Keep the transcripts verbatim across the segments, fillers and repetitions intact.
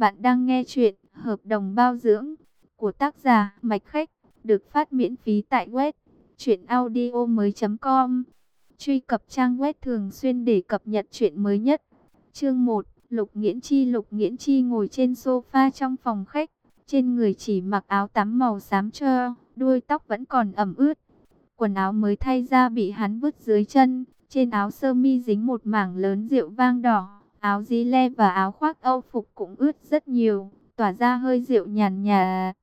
Bạn đang nghe chuyện Hợp đồng bao dưỡng của tác giả Mạch Khách, được phát miễn phí tại web truyện audio mới chấm com. Truy cập trang web thường xuyên để cập nhật chuyện mới nhất. Chương một, Lục Nghiễn Chi. Lục Nghiễn Chi ngồi trên sofa trong phòng khách, trên người chỉ mặc áo tắm màu xám cho, đuôi tóc vẫn còn ẩm ướt. Quần áo mới thay ra bị hắn vứt dưới chân, trên áo sơ mi dính một mảng lớn rượu vang đỏ. Áo dí le và áo khoác Âu phục cũng ướt rất nhiều, tỏa ra hơi rượu nhàn nhạt.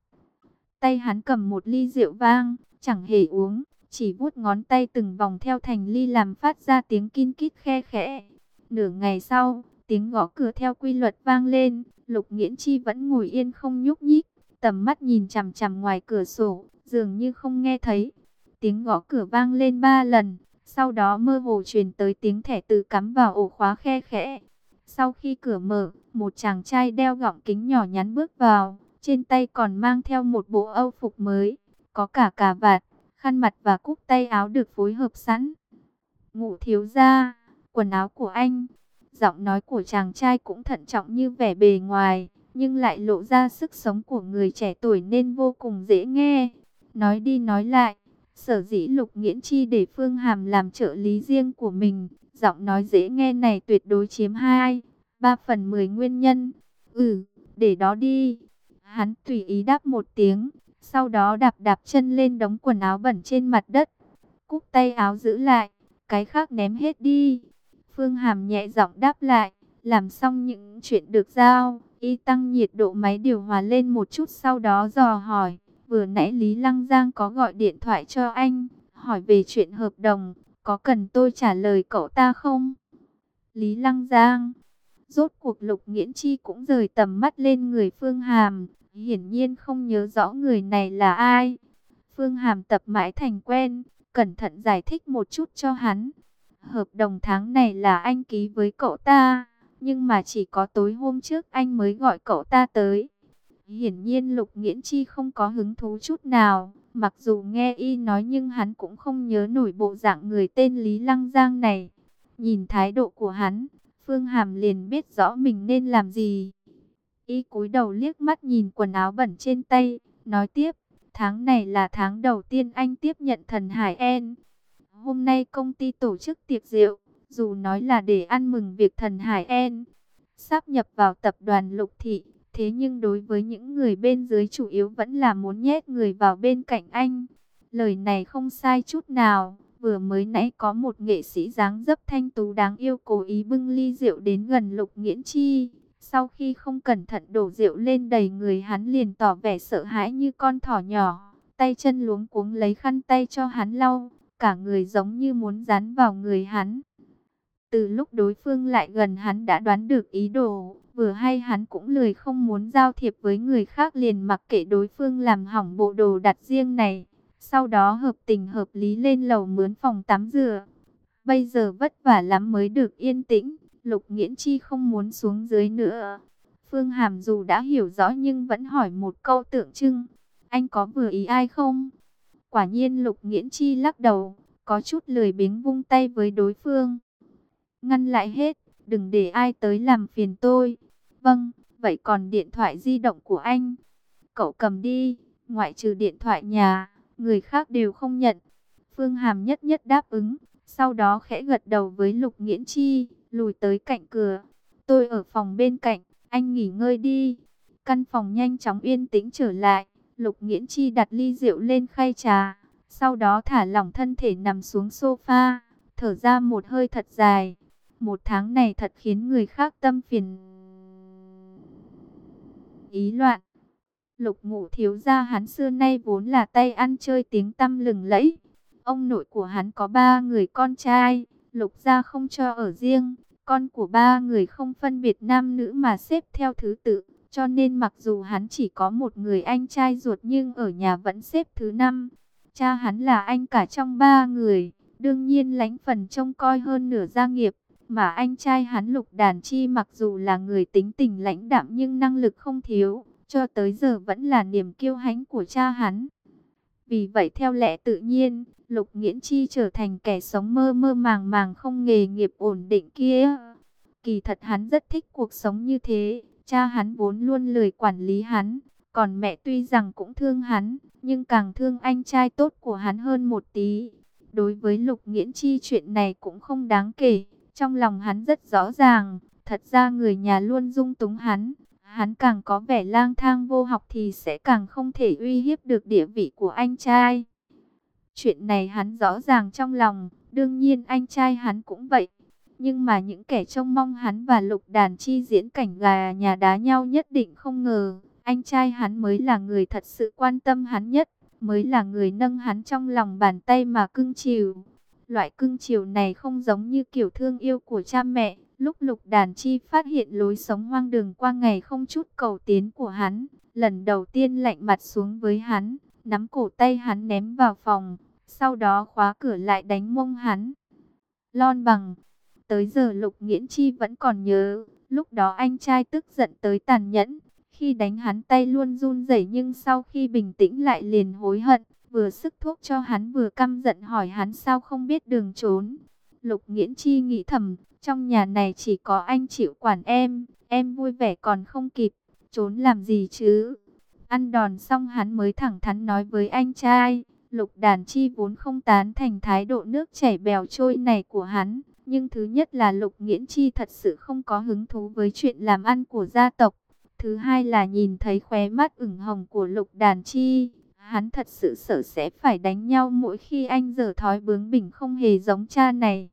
Tay hắn cầm một ly rượu vang, chẳng hề uống, chỉ vuốt ngón tay từng vòng theo thành ly làm phát ra tiếng kin kít khe khẽ. Nửa ngày sau, tiếng gõ cửa theo quy luật vang lên, Lục Nghiễn Chi vẫn ngồi yên không nhúc nhích, tầm mắt nhìn chằm chằm ngoài cửa sổ, dường như không nghe thấy. Tiếng gõ cửa vang lên ba lần, sau đó mơ hồ truyền tới tiếng thẻ từ cắm vào ổ khóa khe khẽ. Sau khi cửa mở, một chàng trai đeo gọng kính nhỏ nhắn bước vào, trên tay còn mang theo một bộ Âu phục mới, có cả cà vạt, khăn mặt và cúc tay áo được phối hợp sẵn. Ngũ thiếu gia, quần áo của anh. Giọng nói của chàng trai cũng thận trọng như vẻ bề ngoài, nhưng lại lộ ra sức sống của người trẻ tuổi nên vô cùng dễ nghe. Nói đi nói lại, sở dĩ Lục Nghiễn Chi để Phương Hàm làm trợ lý riêng của mình, giọng nói dễ nghe này tuyệt đối chiếm hai, ba phần mười nguyên nhân. Ừ, để đó đi. Hắn tùy ý đáp một tiếng, sau đó đạp đạp chân lên đống quần áo bẩn trên mặt đất. Cúc tay áo giữ lại, cái khác ném hết đi. Phương Hàm nhẹ giọng đáp lại, làm xong những chuyện được giao, y tăng nhiệt độ máy điều hòa lên một chút, sau đó dò hỏi, vừa nãy Lý Lăng Giang có gọi điện thoại cho anh, hỏi về chuyện hợp đồng, có cần tôi trả lời cậu ta không? Lý Lăng Giang. Rốt cuộc Lục Nghiễn Chi cũng rời tầm mắt lên người Phương Hàm, hiển nhiên không nhớ rõ người này là ai. Phương Hàm tập mãi thành quen, cẩn thận giải thích một chút cho hắn. Hợp đồng tháng này là anh ký với cậu ta, nhưng mà chỉ có tối hôm trước anh mới gọi cậu ta tới. Hiển nhiên Lục Nghiễn Chi không có hứng thú chút nào, mặc dù nghe y nói nhưng hắn cũng không nhớ nổi bộ dạng người tên Lý Lăng Giang này. Nhìn thái độ của hắn, Phương Hàm liền biết rõ mình nên làm gì. Y cúi đầu liếc mắt nhìn quần áo bẩn trên tay, nói tiếp, tháng này là tháng đầu tiên anh tiếp nhận Thần Hải En. Hôm nay công ty tổ chức tiệc rượu, dù nói là để ăn mừng việc Thần Hải En sáp nhập vào tập đoàn Lục Thị, thế nhưng đối với những người bên dưới chủ yếu vẫn là muốn nhét người vào bên cạnh anh. Lời này không sai chút nào. Vừa mới nãy có một nghệ sĩ dáng dấp thanh tú đáng yêu cố ý bưng ly rượu đến gần Lục Nghiễn Chi. Sau khi không cẩn thận đổ rượu lên đầy người hắn, liền tỏ vẻ sợ hãi như con thỏ nhỏ, tay chân luống cuống lấy khăn tay cho hắn lau, cả người giống như muốn dán vào người hắn. Từ lúc đối phương lại gần hắn đã đoán được ý đồ, vừa hay hắn cũng lười không muốn giao thiệp với người khác, liền mặc kệ đối phương làm hỏng bộ đồ đặt riêng này. Sau đó hợp tình hợp lý lên lầu mướn phòng tắm rửa. Bây giờ vất vả lắm mới được yên tĩnh, Lục Nghiễn Chi không muốn xuống dưới nữa. Phương Hàm dù đã hiểu rõ nhưng vẫn hỏi một câu tượng trưng, anh có vừa ý ai không? Quả nhiên Lục Nghiễn Chi lắc đầu, có chút lười biếng vung tay với đối phương. Ngăn lại hết, đừng để ai tới làm phiền tôi. Vâng, vậy còn điện thoại di động của anh? Cậu cầm đi, ngoại trừ điện thoại nhà, người khác đều không nhận. Phương Hàm nhất nhất đáp ứng, sau đó khẽ gật đầu với Lục Nghiễn Chi, lùi tới cạnh cửa. Tôi ở phòng bên cạnh, anh nghỉ ngơi đi. Căn phòng nhanh chóng yên tĩnh trở lại, Lục Nghiễn Chi đặt ly rượu lên khay trà, sau đó thả lỏng thân thể nằm xuống sofa, thở ra một hơi thật dài. Một tháng này thật khiến người khác tâm phiền ý loạn. Lục Ngũ thiếu gia hắn xưa nay vốn là tay ăn chơi tiếng tăm lừng lẫy. Ông nội của hắn có ba người con trai, Lục gia không cho ở riêng. Con của ba người không phân biệt nam nữ mà xếp theo thứ tự, cho nên mặc dù hắn chỉ có một người anh trai ruột nhưng ở nhà vẫn xếp thứ năm. Cha hắn là anh cả trong ba người, đương nhiên lãnh phần trông coi hơn nửa gia nghiệp. Mà anh trai hắn Lục Đàn Chi mặc dù là người tính tình lãnh đạm nhưng năng lực không thiếu, cho tới giờ vẫn là niềm kiêu hãnh của cha hắn. Vì vậy theo lẽ tự nhiên, Lục Nghiễn Chi trở thành kẻ sống mơ mơ màng màng không nghề nghiệp ổn định kia. Kỳ thật hắn rất thích cuộc sống như thế, Cha hắn vốn luôn lười quản lý hắn, còn mẹ tuy rằng cũng thương hắn, nhưng càng thương anh trai tốt của hắn hơn một tí. Đối với Lục Nghiễn Chi chuyện này cũng không đáng kể, trong lòng hắn rất rõ ràng, thật ra người nhà luôn dung túng hắn, hắn càng có vẻ lang thang vô học thì sẽ càng không thể uy hiếp được địa vị của anh trai. Chuyện này hắn rõ ràng trong lòng, đương nhiên anh trai hắn cũng vậy. Nhưng mà những kẻ trông mong hắn và Lục Đàn Chi diễn cảnh gà nhà đá nhau nhất định không ngờ, anh trai hắn mới là người thật sự quan tâm hắn nhất, mới là người nâng hắn trong lòng bàn tay mà cưng chiều. Loại cưng chiều này không giống như kiểu thương yêu của cha mẹ. Lúc Lục Đàn Chi phát hiện lối sống hoang đường qua ngày không chút cầu tiến của hắn, lần đầu tiên lạnh mặt xuống với hắn, nắm cổ tay hắn ném vào phòng, sau đó khóa cửa lại đánh mông hắn. Lon bằng. Tới giờ Lục Nghiễn Chi vẫn còn nhớ, lúc đó anh trai tức giận tới tàn nhẫn, khi đánh hắn tay luôn run rẩy nhưng sau khi bình tĩnh lại liền hối hận, vừa sức thuốc cho hắn vừa căm giận hỏi hắn sao không biết đường trốn. Lục Nghiễn Chi nghĩ thầm, trong nhà này chỉ có anh chịu quản em, em vui vẻ còn không kịp, trốn làm gì chứ. Ăn đòn xong hắn mới thẳng thắn nói với anh trai, Lục Đàn Chi vốn không tán thành thái độ nước chảy bèo trôi này của hắn. Nhưng thứ nhất là Lục Nghiễn Chi thật sự không có hứng thú với chuyện làm ăn của gia tộc. Thứ hai là nhìn thấy khóe mắt ửng hồng của Lục Đàn Chi, hắn thật sự sợ sẽ phải đánh nhau mỗi khi anh dở thói bướng bỉnh không hề giống cha này.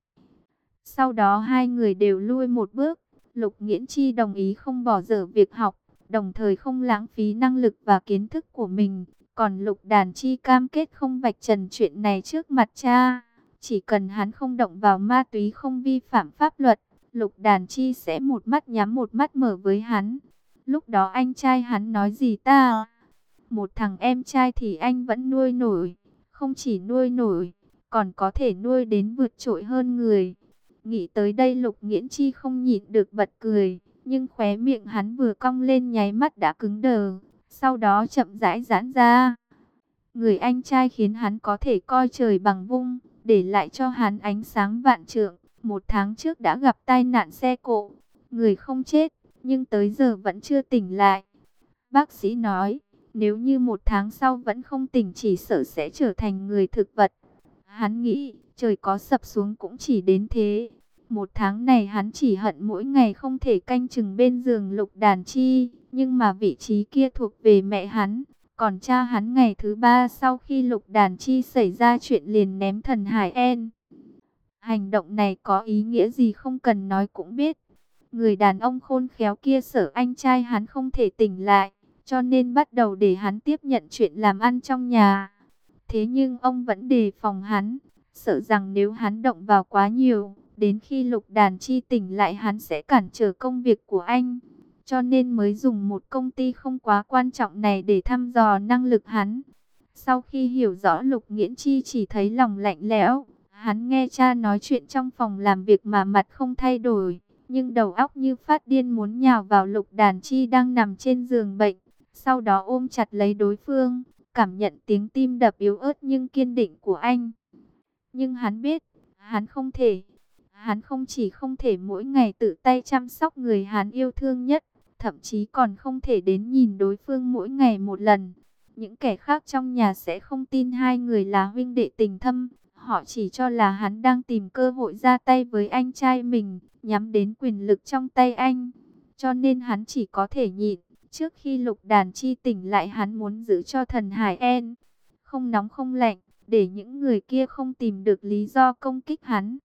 Sau đó hai người đều lui một bước, Lục Nghiễn Chi đồng ý không bỏ dở việc học, đồng thời không lãng phí năng lực và kiến thức của mình. Còn Lục Đàn Chi cam kết không vạch trần chuyện này trước mặt cha. Chỉ cần hắn không động vào ma túy không vi phạm pháp luật, Lục Đàn Chi sẽ một mắt nhắm một mắt mở với hắn. Lúc đó anh trai hắn nói gì ta? Một thằng em trai thì anh vẫn nuôi nổi, không chỉ nuôi nổi, còn có thể nuôi đến vượt trội hơn người. Nghĩ tới đây Lục Nghiễn Chi không nhịn được bật cười, nhưng khóe miệng hắn vừa cong lên nháy mắt đã cứng đờ, sau đó chậm rãi giãn ra. Người anh trai khiến hắn có thể coi trời bằng vung, để lại cho hắn ánh sáng vạn trượng. Một tháng trước đã gặp tai nạn xe cộ, người không chết, nhưng tới giờ vẫn chưa tỉnh lại. Bác sĩ nói, nếu như một tháng sau vẫn không tỉnh chỉ sợ sẽ trở thành người thực vật. Hắn nghĩ, trời có sập xuống cũng chỉ đến thế. Một tháng này hắn chỉ hận mỗi ngày không thể canh chừng bên giường Lục Đàn Chi, nhưng mà vị trí kia thuộc về mẹ hắn. Còn cha hắn ngày thứ ba sau khi Lục Đàn Chi xảy ra chuyện liền ném thần Hải En. Hành động này có ý nghĩa gì không cần nói cũng biết. Người đàn ông khôn khéo kia sợ anh trai hắn không thể tỉnh lại, cho nên bắt đầu để hắn tiếp nhận chuyện làm ăn trong nhà. Thế nhưng ông vẫn đề phòng hắn, sợ rằng nếu hắn động vào quá nhiều, đến khi Lục Đàn Chi tỉnh lại hắn sẽ cản trở công việc của anh. Cho nên mới dùng một công ty không quá quan trọng này để thăm dò năng lực hắn. Sau khi hiểu rõ Lục Nghiễn Chi chỉ thấy lòng lạnh lẽo. Hắn nghe cha nói chuyện trong phòng làm việc mà mặt không thay đổi, nhưng đầu óc như phát điên muốn nhào vào Lục Đàn Chi đang nằm trên giường bệnh. Sau đó ôm chặt lấy đối phương, cảm nhận tiếng tim đập yếu ớt nhưng kiên định của anh. Nhưng hắn biết, hắn không thể. Hắn không chỉ không thể mỗi ngày tự tay chăm sóc người hắn yêu thương nhất, thậm chí còn không thể đến nhìn đối phương mỗi ngày một lần. Những kẻ khác trong nhà sẽ không tin hai người là huynh đệ tình thâm. Họ chỉ cho là hắn đang tìm cơ hội ra tay với anh trai mình, nhắm đến quyền lực trong tay anh. Cho nên hắn chỉ có thể nhịn. Trước khi Lục Đàn Chi tỉnh lại hắn muốn giữ cho thần Hải En không nóng không lạnh, để những người kia không tìm được lý do công kích hắn.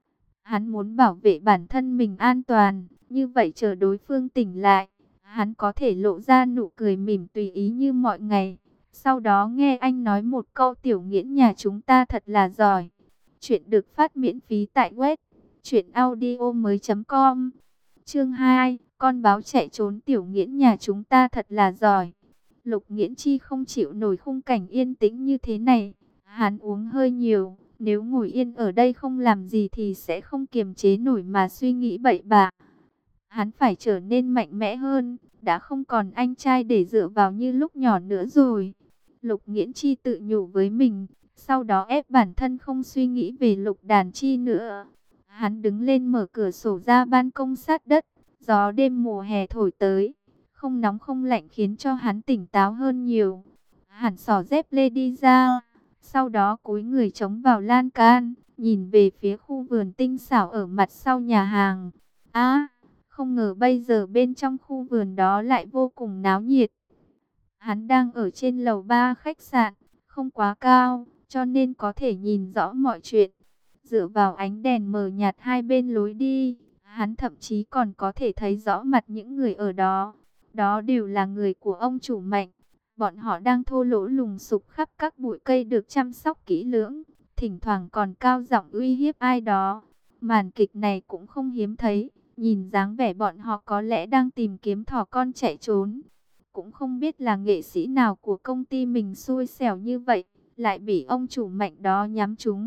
Hắn muốn bảo vệ bản thân mình an toàn, như vậy chờ đối phương tỉnh lại, hắn có thể lộ ra nụ cười mỉm tùy ý như mọi ngày. Sau đó nghe anh nói một câu Tiểu Nghiễn nhà chúng ta thật là giỏi. Chuyện được phát miễn phí tại web truyện audio mới chấm com. Chương hai, con báo chạy trốn Tiểu Nghiễn nhà chúng ta thật là giỏi. Lục Nghiễn Chi không chịu nổi khung cảnh yên tĩnh như thế này. Hắn uống hơi nhiều, nếu ngồi yên ở đây không làm gì thì sẽ không kiềm chế nổi mà suy nghĩ bậy bạ. Hắn phải trở nên mạnh mẽ hơn, đã không còn anh trai để dựa vào như lúc nhỏ nữa rồi. Lục Nghiễn Chi tự nhủ với mình, sau đó ép bản thân không suy nghĩ về Lục Đàn Chi nữa. Hắn đứng lên mở cửa sổ ra ban công sát đất, gió đêm mùa hè thổi tới, không nóng không lạnh khiến cho hắn tỉnh táo hơn nhiều. Hắn xỏ dép lê đi ra, sau đó cúi người chống vào lan can, nhìn về phía khu vườn tinh xảo ở mặt sau nhà hàng. À, không ngờ bây giờ bên trong khu vườn đó lại vô cùng náo nhiệt. Hắn đang ở trên lầu ba khách sạn, không quá cao, cho nên có thể nhìn rõ mọi chuyện. Dựa vào ánh đèn mờ nhạt hai bên lối đi, hắn thậm chí còn có thể thấy rõ mặt những người ở đó. Đó đều là người của ông chủ Mạnh. Bọn họ đang thô lỗ lùng sục khắp các bụi cây được chăm sóc kỹ lưỡng, thỉnh thoảng còn cao giọng uy hiếp ai đó. Màn kịch này cũng không hiếm thấy, nhìn dáng vẻ bọn họ có lẽ đang tìm kiếm thỏ con chạy trốn. Cũng không biết là nghệ sĩ nào của công ty mình xui xẻo như vậy, lại bị ông chủ Mạnh đó nhắm trúng.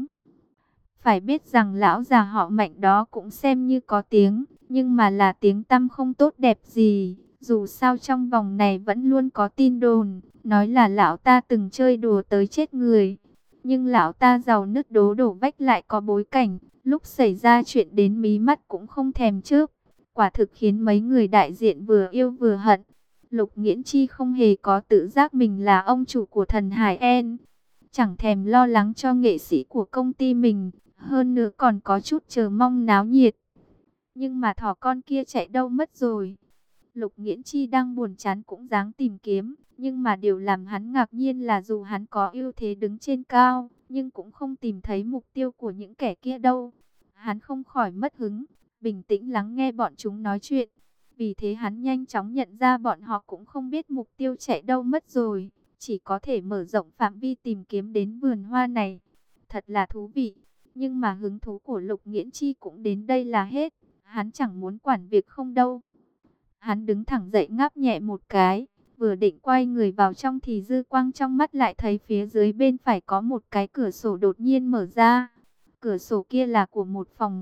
Phải biết rằng lão già họ Mạnh đó cũng xem như có tiếng, nhưng mà là tiếng tăm không tốt đẹp gì. Dù sao trong vòng này vẫn luôn có tin đồn, nói là lão ta từng chơi đùa tới chết người. Nhưng lão ta giàu nứt đố đổ vách lại có bối cảnh, lúc xảy ra chuyện đến mí mắt cũng không thèm chớp. Quả thực khiến mấy người đại diện vừa yêu vừa hận. Lục Nghiễn Chi không hề có tự giác mình là ông chủ của thần Hải En. Chẳng thèm lo lắng cho nghệ sĩ của công ty mình, hơn nữa còn có chút chờ mong náo nhiệt. Nhưng mà thỏ con kia chạy đâu mất rồi? Lục Nghiễn Chi đang buồn chán cũng dáng tìm kiếm, nhưng mà điều làm hắn ngạc nhiên là dù hắn có ưu thế đứng trên cao, nhưng cũng không tìm thấy mục tiêu của những kẻ kia đâu. Hắn không khỏi mất hứng, bình tĩnh lắng nghe bọn chúng nói chuyện. Vì thế hắn nhanh chóng nhận ra bọn họ cũng không biết mục tiêu chạy đâu mất rồi, chỉ có thể mở rộng phạm vi tìm kiếm đến vườn hoa này. Thật là thú vị, nhưng mà hứng thú của Lục Nghiễn Chi cũng đến đây là hết, hắn chẳng muốn quản việc không đâu. Hắn đứng thẳng dậy ngáp nhẹ một cái, vừa định quay người vào trong thì dư quang trong mắt lại thấy phía dưới bên phải có một cái cửa sổ đột nhiên mở ra. Cửa sổ kia là của một phòng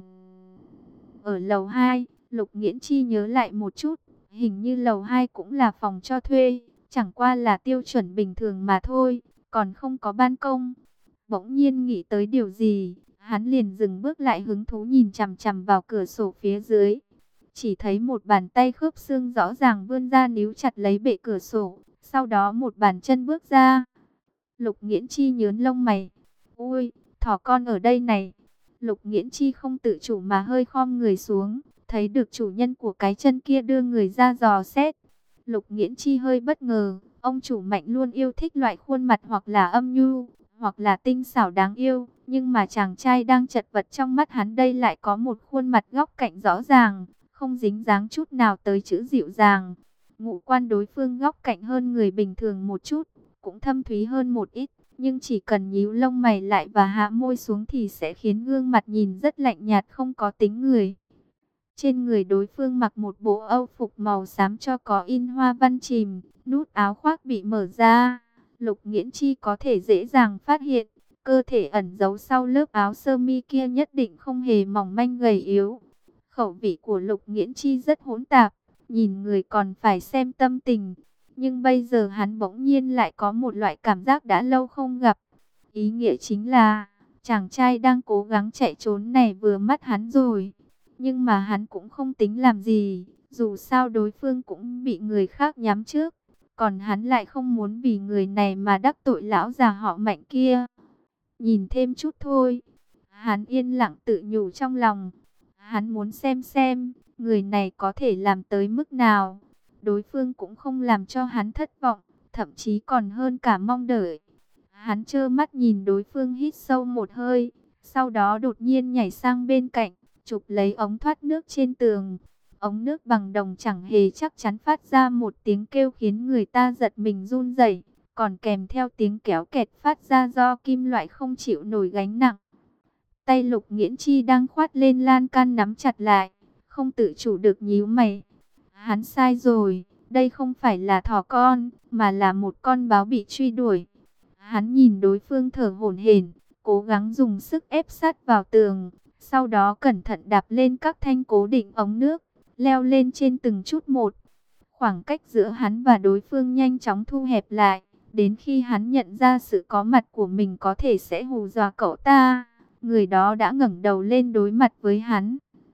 ở lầu hai, Lục Nghiễn Chi nhớ lại một chút, hình như lầu hai cũng là phòng cho thuê, chẳng qua là tiêu chuẩn bình thường mà thôi, còn không có ban công. Bỗng nhiên nghĩ tới điều gì, hắn liền dừng bước lại hứng thú nhìn chằm chằm vào cửa sổ phía dưới. Chỉ thấy một bàn tay khớp xương rõ ràng vươn ra níu chặt lấy bệ cửa sổ, sau đó một bàn chân bước ra. Lục Nghiễn Chi nhớn lông mày. Ui, thỏ con ở đây này. Lục Nghiễn Chi không tự chủ mà hơi khom người xuống, thấy được chủ nhân của cái chân kia đưa người ra dò xét. Lục Nghiễn Chi hơi bất ngờ, ông chủ Mạnh luôn yêu thích loại khuôn mặt hoặc là âm nhu, hoặc là tinh xảo đáng yêu, nhưng mà chàng trai đang chật vật trong mắt hắn đây lại có một khuôn mặt góc cạnh rõ ràng, không dính dáng chút nào tới chữ dịu dàng. Ngũ quan đối phương góc cạnh hơn người bình thường một chút, cũng thâm thúy hơn một ít, nhưng chỉ cần nhíu lông mày lại và hạ môi xuống thì sẽ khiến gương mặt nhìn rất lạnh nhạt không có tính người. Trên người đối phương mặc một bộ âu phục màu xám cho có in hoa văn chìm, nút áo khoác bị mở ra. Lục Nghiễn Chi có thể dễ dàng phát hiện, cơ thể ẩn giấu sau lớp áo sơ mi kia nhất định không hề mỏng manh gầy yếu. Khẩu vị của Lục Nghiễn Chi rất hỗn tạp, nhìn người còn phải xem tâm tình. Nhưng bây giờ hắn bỗng nhiên lại có một loại cảm giác đã lâu không gặp. Ý nghĩa chính là, chàng trai đang cố gắng chạy trốn này vừa mắt hắn rồi. Nhưng mà hắn cũng không tính làm gì, dù sao đối phương cũng bị người khác nhắm trước. Còn hắn lại không muốn vì người này mà đắc tội lão già họ Mạnh kia. Nhìn thêm chút thôi. Hắn yên lặng tự nhủ trong lòng. Hắn muốn xem xem, người này có thể làm tới mức nào. Đối phương cũng không làm cho hắn thất vọng, thậm chí còn hơn cả mong đợi. Hắn trơ mắt nhìn đối phương hít sâu một hơi, sau đó đột nhiên nhảy sang bên cạnh, chụp lấy ống thoát nước trên tường. Ống nước bằng đồng chẳng hề chắc chắn phát ra một tiếng kêu khiến người ta giật mình run rẩy, còn kèm theo tiếng kéo kẹt phát ra do kim loại không chịu nổi gánh nặng. Tay Lục Nghiễn Chi đang khoát lên lan can nắm chặt lại, không tự chủ được nhíu mày. Hắn sai rồi, đây không phải là thỏ con, mà là một con báo bị truy đuổi. Hắn nhìn đối phương thở hổn hển, cố gắng dùng sức ép sát vào tường, sau đó cẩn thận đạp lên các thanh cố định ống nước, leo lên trên từng chút một. Khoảng cách giữa hắn và đối phương nhanh chóng thu hẹp lại, đến khi hắn nhận ra sự có mặt của mình có thể sẽ hù dọa cậu ta, người đó đã ngẩng đầu lên đối mặt với hắn.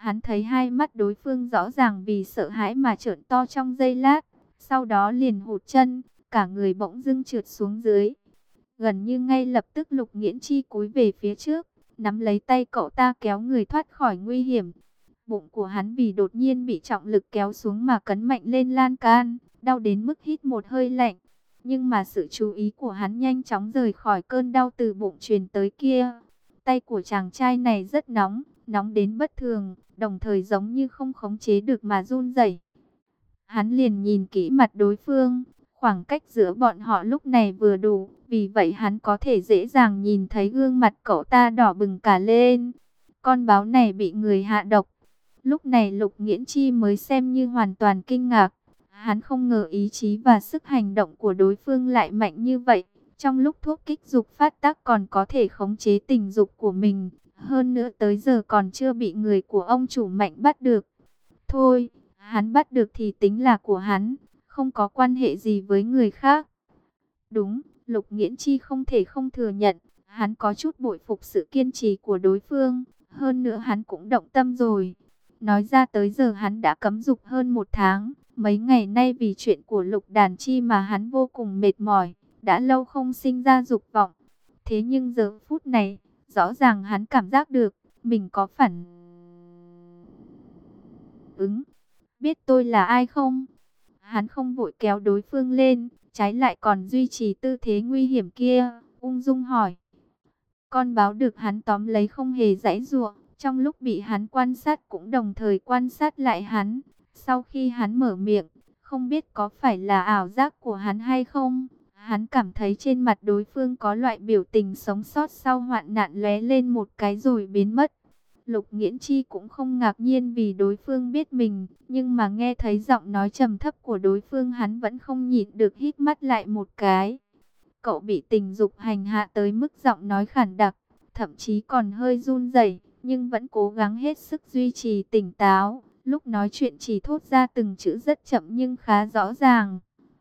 Hắn thấy hai mắt đối phương rõ ràng vì sợ hãi mà trợn to trong giây lát, sau đó liền hụt chân, cả người bỗng dưng trượt xuống dưới. Gần như ngay lập tức Lục Nghiễn Chi cúi về phía trước, nắm lấy tay cậu ta kéo người thoát khỏi nguy hiểm. Bụng của hắn vì đột nhiên bị trọng lực kéo xuống mà cấn mạnh lên lan can, đau đến mức hít một hơi lạnh. Nhưng mà sự chú ý của hắn nhanh chóng rời khỏi cơn đau từ bụng truyền tới kia. Tay của chàng trai này rất nóng, nóng đến bất thường, đồng thời giống như không khống chế được mà run rẩy. Hắn liền nhìn kỹ mặt đối phương, khoảng cách giữa bọn họ lúc này vừa đủ, vì vậy hắn có thể dễ dàng nhìn thấy gương mặt cậu ta đỏ bừng cả lên. Con báo này bị người hạ độc. Lúc này Lục Nghiễn Chi mới xem như hoàn toàn kinh ngạc. Hắn không ngờ ý chí và sức hành động của đối phương lại mạnh như vậy. Trong lúc thuốc kích dục phát tác còn có thể khống chế tình dục của mình. Hơn nữa tới giờ còn chưa bị người của ông chủ Mạnh bắt được. Thôi, hắn bắt được thì tính là của hắn, không có quan hệ gì với người khác. Đúng, Lục Nghiễn Chi không thể không thừa nhận, hắn có chút bội phục sự kiên trì của đối phương. Hơn nữa hắn cũng động tâm rồi. Nói ra tới giờ hắn đã cấm dục hơn một tháng. Mấy ngày nay vì chuyện của Lục Đàn Chi mà hắn vô cùng mệt mỏi, đã lâu không sinh ra dục vọng. Thế nhưng giờ phút này, rõ ràng hắn cảm giác được, mình có phản ứng. Biết tôi là ai không? Hắn không vội kéo đối phương lên, trái lại còn duy trì tư thế nguy hiểm kia, ung dung hỏi. Con báo được hắn tóm lấy không hề giãy giụa, trong lúc bị hắn quan sát cũng đồng thời quan sát lại hắn. Sau khi hắn mở miệng, không biết có phải là ảo giác của hắn hay không, hắn cảm thấy trên mặt đối phương có loại biểu tình sống sót sau hoạn nạn lóe lên một cái rồi biến mất. Lục Nghiễn Chi cũng không ngạc nhiên vì đối phương biết mình, nhưng mà nghe thấy giọng nói trầm thấp của đối phương hắn vẫn không nhịn được hít mắt lại một cái. Cậu bị tình dục hành hạ tới mức giọng nói khản đặc, thậm chí còn hơi run rẩy, nhưng vẫn cố gắng hết sức duy trì tỉnh táo. Lúc nói chuyện chỉ thốt ra từng chữ rất chậm nhưng khá rõ ràng.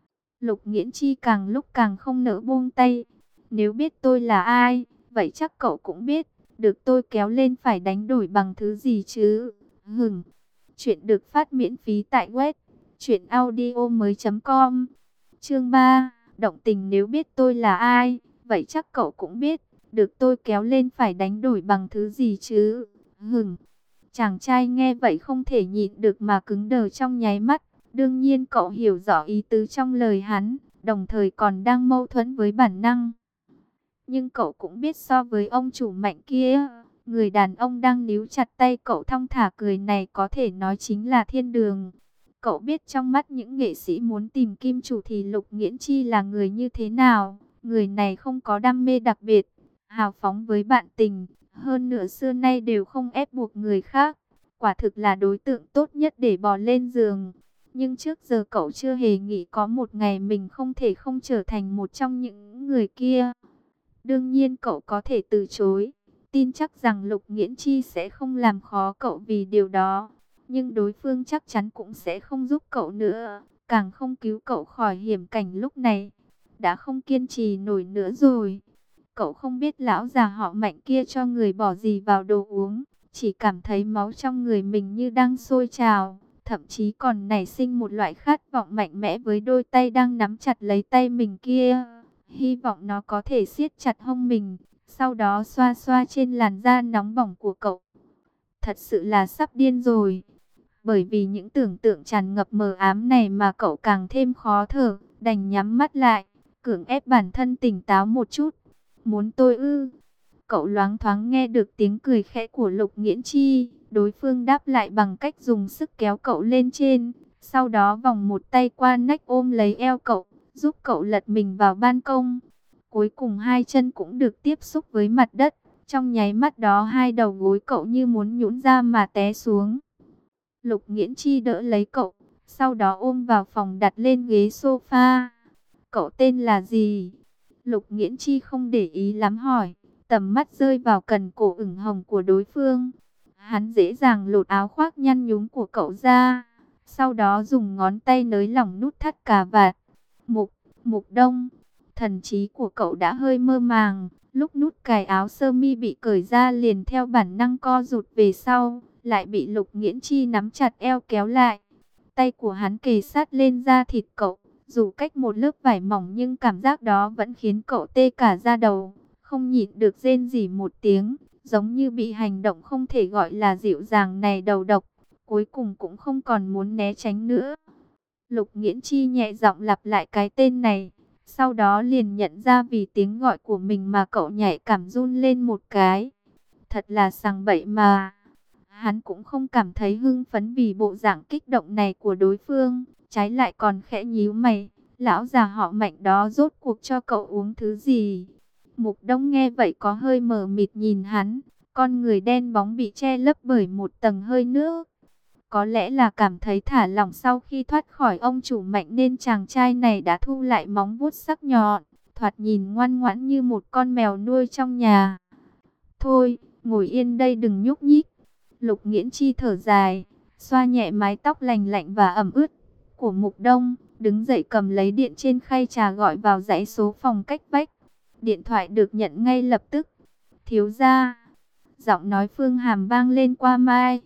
Lục Nghiễn Chi càng lúc càng không nỡ buông tay. Nếu biết tôi là ai, vậy chắc cậu cũng biết, được tôi kéo lên phải đánh đổi bằng thứ gì chứ? Hửng. Chuyện được phát miễn phí tại web truyện audio mới chấm com. Chương ba. Động tình. Nếu biết tôi là ai, vậy chắc cậu cũng biết, được tôi kéo lên phải đánh đổi bằng thứ gì chứ? Hửng. Chàng trai nghe vậy không thể nhịn được mà cứng đờ trong nháy mắt. Đương nhiên cậu hiểu rõ ý tứ trong lời hắn, đồng thời còn đang mâu thuẫn với bản năng. Nhưng cậu cũng biết so với ông chủ Mạnh kia, người đàn ông đang níu chặt tay cậu thong thả cười này có thể nói chính là thiên đường. Cậu biết trong mắt những nghệ sĩ muốn tìm kim chủ thì Lục Nghiễn Chi là người như thế nào. Người này không có đam mê đặc biệt, hào phóng với bạn tình, hơn nữa xưa nay đều không ép buộc người khác. Quả thực là đối tượng tốt nhất để bò lên giường. Nhưng trước giờ cậu chưa hề nghĩ có một ngày mình không thể không trở thành một trong những người kia. Đương nhiên cậu có thể từ chối, tin chắc rằng Lục Nghiễn Chi sẽ không làm khó cậu vì điều đó. Nhưng đối phương chắc chắn cũng sẽ không giúp cậu nữa, càng không cứu cậu khỏi hiểm cảnh lúc này. Đã không kiên trì nổi nữa rồi. Cậu không biết lão già họ Mạnh kia cho người bỏ gì vào đồ uống, chỉ cảm thấy máu trong người mình như đang sôi trào. Thậm chí còn nảy sinh một loại khát vọng mạnh mẽ với đôi tay đang nắm chặt lấy tay mình kia. Hy vọng nó có thể siết chặt hông mình, sau đó xoa xoa trên làn da nóng bỏng của cậu. Thật sự là sắp điên rồi. Bởi vì những tưởng tượng tràn ngập mờ ám này mà cậu càng thêm khó thở, đành nhắm mắt lại, cưỡng ép bản thân tỉnh táo một chút. Muốn tôi ư? Cậu loáng thoáng nghe được tiếng cười khẽ của Lục Nghiễn Chi. Đối phương đáp lại bằng cách dùng sức kéo cậu lên trên, sau đó vòng một tay qua nách ôm lấy eo cậu, giúp cậu lật mình vào ban công. Cuối cùng hai chân cũng được tiếp xúc với mặt đất. Trong nháy mắt đó hai đầu gối cậu như muốn nhũn ra mà té xuống. Lục Nghiễn Chi đỡ lấy cậu, sau đó ôm vào phòng đặt lên ghế sofa. Cậu tên là gì? Lục Nghiễn Chi không để ý lắm hỏi, tầm mắt rơi vào cần cổ ửng hồng của đối phương. Hắn dễ dàng lột áo khoác nhăn nhúm của cậu ra, sau đó dùng ngón tay nới lỏng nút thắt cà vạt. Mục, Mục Đông. Thần trí của cậu đã hơi mơ màng, lúc nút cài áo sơ mi bị cởi ra liền theo bản năng co rụt về sau, lại bị Lục Nghiễn Chi nắm chặt eo kéo lại. Tay của hắn kề sát lên da thịt cậu, dù cách một lớp vải mỏng nhưng cảm giác đó vẫn khiến cậu tê cả da đầu, không nhịn được rên rỉ một tiếng, giống như bị hành động không thể gọi là dịu dàng này đầu độc, cuối cùng cũng không còn muốn né tránh nữa. Lục Nghiễn Chi nhẹ giọng lặp lại cái tên này, sau đó liền nhận ra vì tiếng gọi của mình mà cậu nhảy cảm run lên một cái. Thật là sằng bậy mà. Hắn cũng không cảm thấy hưng phấn vì bộ dạng kích động này của đối phương, trái lại còn khẽ nhíu mày, lão già họ Mạnh đó rốt cuộc cho cậu uống thứ gì? Mục Đông nghe vậy có hơi mờ mịt nhìn hắn, con người đen bóng bị che lấp bởi một tầng hơi nước. Có lẽ là cảm thấy thả lỏng sau khi thoát khỏi ông chủ Mạnh nên chàng trai này đã thu lại móng vuốt sắc nhọn, thoạt nhìn ngoan ngoãn như một con mèo nuôi trong nhà. Thôi, ngồi yên đây đừng nhúc nhích. Lục Nghiễn Chi thở dài, xoa nhẹ mái tóc lành lạnh và ẩm ướt của Mục Đông, đứng dậy cầm lấy điện trên khay trà gọi vào dãy số phòng cách vách. Điện thoại được nhận ngay lập tức. Thiếu gia, giọng nói Phương Hàm vang lên qua mai.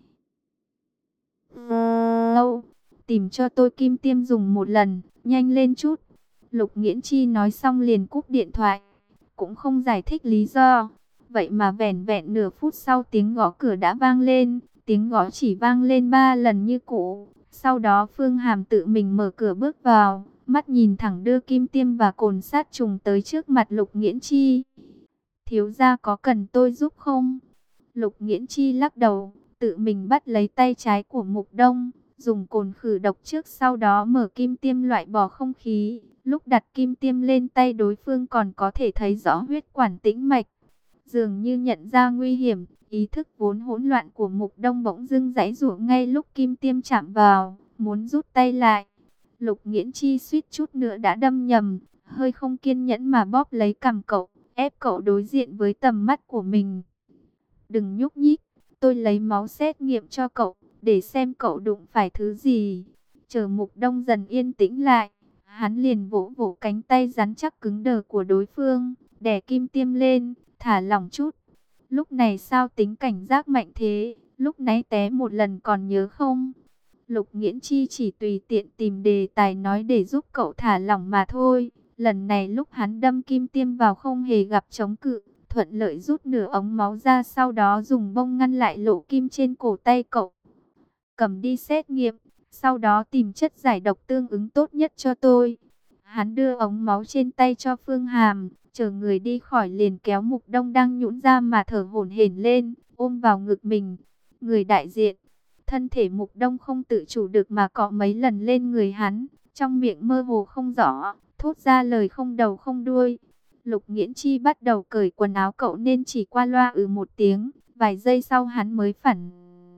Lâu, tìm cho tôi kim tiêm dùng một lần, nhanh lên chút. Lục Nghiễn Chi nói xong liền cúp điện thoại, cũng không giải thích lý do. Vậy mà vẻn vẹn nửa phút sau tiếng gõ cửa đã vang lên, tiếng gõ chỉ vang lên ba lần như cũ. Sau đó Phương Hàm tự mình mở cửa bước vào, mắt nhìn thẳng đưa kim tiêm và cồn sát trùng tới trước mặt Lục Nghiễn Chi. Thiếu gia có cần tôi giúp không? Lục Nghiễn Chi lắc đầu, tự mình bắt lấy tay trái của Mục Đông, dùng cồn khử độc trước sau đó mở kim tiêm loại bỏ không khí. Lúc đặt kim tiêm lên tay đối phương còn có thể thấy rõ huyết quản tĩnh mạch. Dường như nhận ra nguy hiểm, ý thức vốn hỗn loạn của Mục Đông bỗng dưng giãy giụa ngay lúc kim tiêm chạm vào, muốn rút tay lại. Lục Nghiễn Chi suýt chút nữa đã đâm nhầm, hơi không kiên nhẫn mà bóp lấy cằm cậu, ép cậu đối diện với tầm mắt của mình. Đừng nhúc nhích, tôi lấy máu xét nghiệm cho cậu, để xem cậu đụng phải thứ gì. Chờ Mục Đông dần yên tĩnh lại, hắn liền vỗ vỗ cánh tay rắn chắc cứng đờ của đối phương, đè kim tiêm lên, thả lỏng chút. Lúc này sao tính cảnh giác mạnh thế, lúc nãy té một lần còn nhớ không? Lục Nghiễn Chi chỉ tùy tiện tìm đề tài nói để giúp cậu thả lỏng mà thôi. Lần này lúc hắn đâm kim tiêm vào không hề gặp chống cự, thuận lợi rút nửa ống máu ra, sau đó dùng bông ngăn lại lỗ kim trên cổ tay cậu. Cầm đi xét nghiệm, sau đó tìm chất giải độc tương ứng tốt nhất cho tôi. Hắn đưa ống máu trên tay cho Phương Hàm, chờ người đi khỏi liền kéo Mục Đông đang nhũn ra mà thở hổn hển lên, ôm vào ngực mình. Người đại diện, thân thể Mục Đông không tự chủ được mà cọ mấy lần lên người hắn, trong miệng mơ hồ không rõ, thốt ra lời không đầu không đuôi. Lục Nghiễn Chi bắt đầu cởi quần áo cậu nên chỉ qua loa ừ một tiếng, vài giây sau hắn mới phản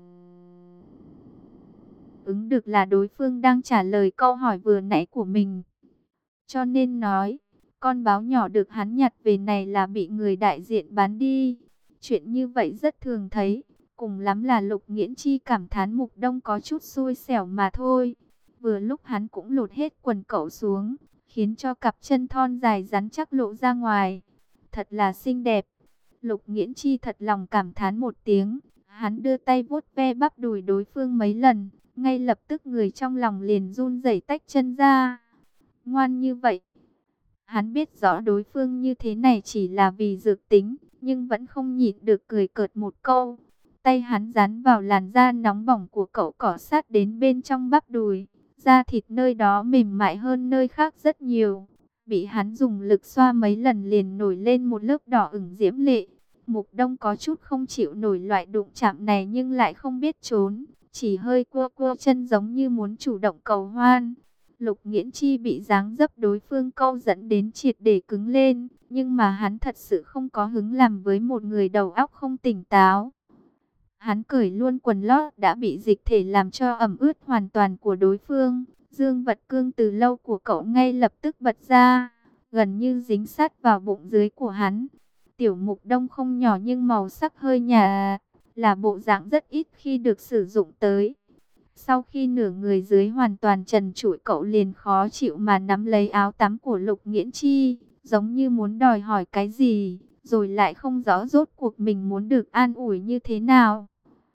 ứng được là đối phương đang trả lời câu hỏi vừa nãy của mình. Cho nên nói, con báo nhỏ được hắn nhặt về này là bị người đại diện bán đi. Chuyện như vậy rất thường thấy, cùng lắm là Lục Nghiễn Chi cảm thán Mục Đông có chút xui xẻo mà thôi. Vừa lúc hắn cũng lột hết quần cậu xuống, khiến cho cặp chân thon dài rắn chắc lộ ra ngoài. Thật là xinh đẹp. Lục Nghiễn Chi thật lòng cảm thán một tiếng, hắn đưa tay vuốt ve bắp đùi đối phương mấy lần, ngay lập tức người trong lòng liền run rẩy tách chân ra. Ngoan như vậy. Hắn biết rõ đối phương như thế này chỉ là vì dược tính, nhưng vẫn không nhịn được cười cợt một câu. Tay hắn dán vào làn da nóng bỏng của cậu, cọ sát đến bên trong bắp đùi. Da thịt nơi đó mềm mại hơn nơi khác rất nhiều. Bị hắn dùng lực xoa mấy lần liền nổi lên một lớp đỏ ửng diễm lệ. Mục Đông có chút không chịu nổi loại đụng chạm này nhưng lại không biết trốn, chỉ hơi cua cua chân giống như muốn chủ động cầu hoan. Lục Nghiễn Chi bị dáng dấp đối phương câu dẫn đến triệt để cứng lên, nhưng mà hắn thật sự không có hứng làm với một người đầu óc không tỉnh táo. Hắn cởi luôn quần lót đã bị dịch thể làm cho ẩm ướt hoàn toàn của đối phương. Dương vật cương từ lâu của cậu ngay lập tức bật ra, gần như dính sát vào bụng dưới của hắn. Tiểu Mục Đông không nhỏ nhưng màu sắc hơi nhạt, là bộ dạng rất ít khi được sử dụng tới. Sau khi nửa người dưới hoàn toàn trần trụi, cậu liền khó chịu mà nắm lấy áo tắm của Lục Nghiễn Chi, giống như muốn đòi hỏi cái gì, rồi lại không rõ rốt cuộc mình muốn được an ủi như thế nào.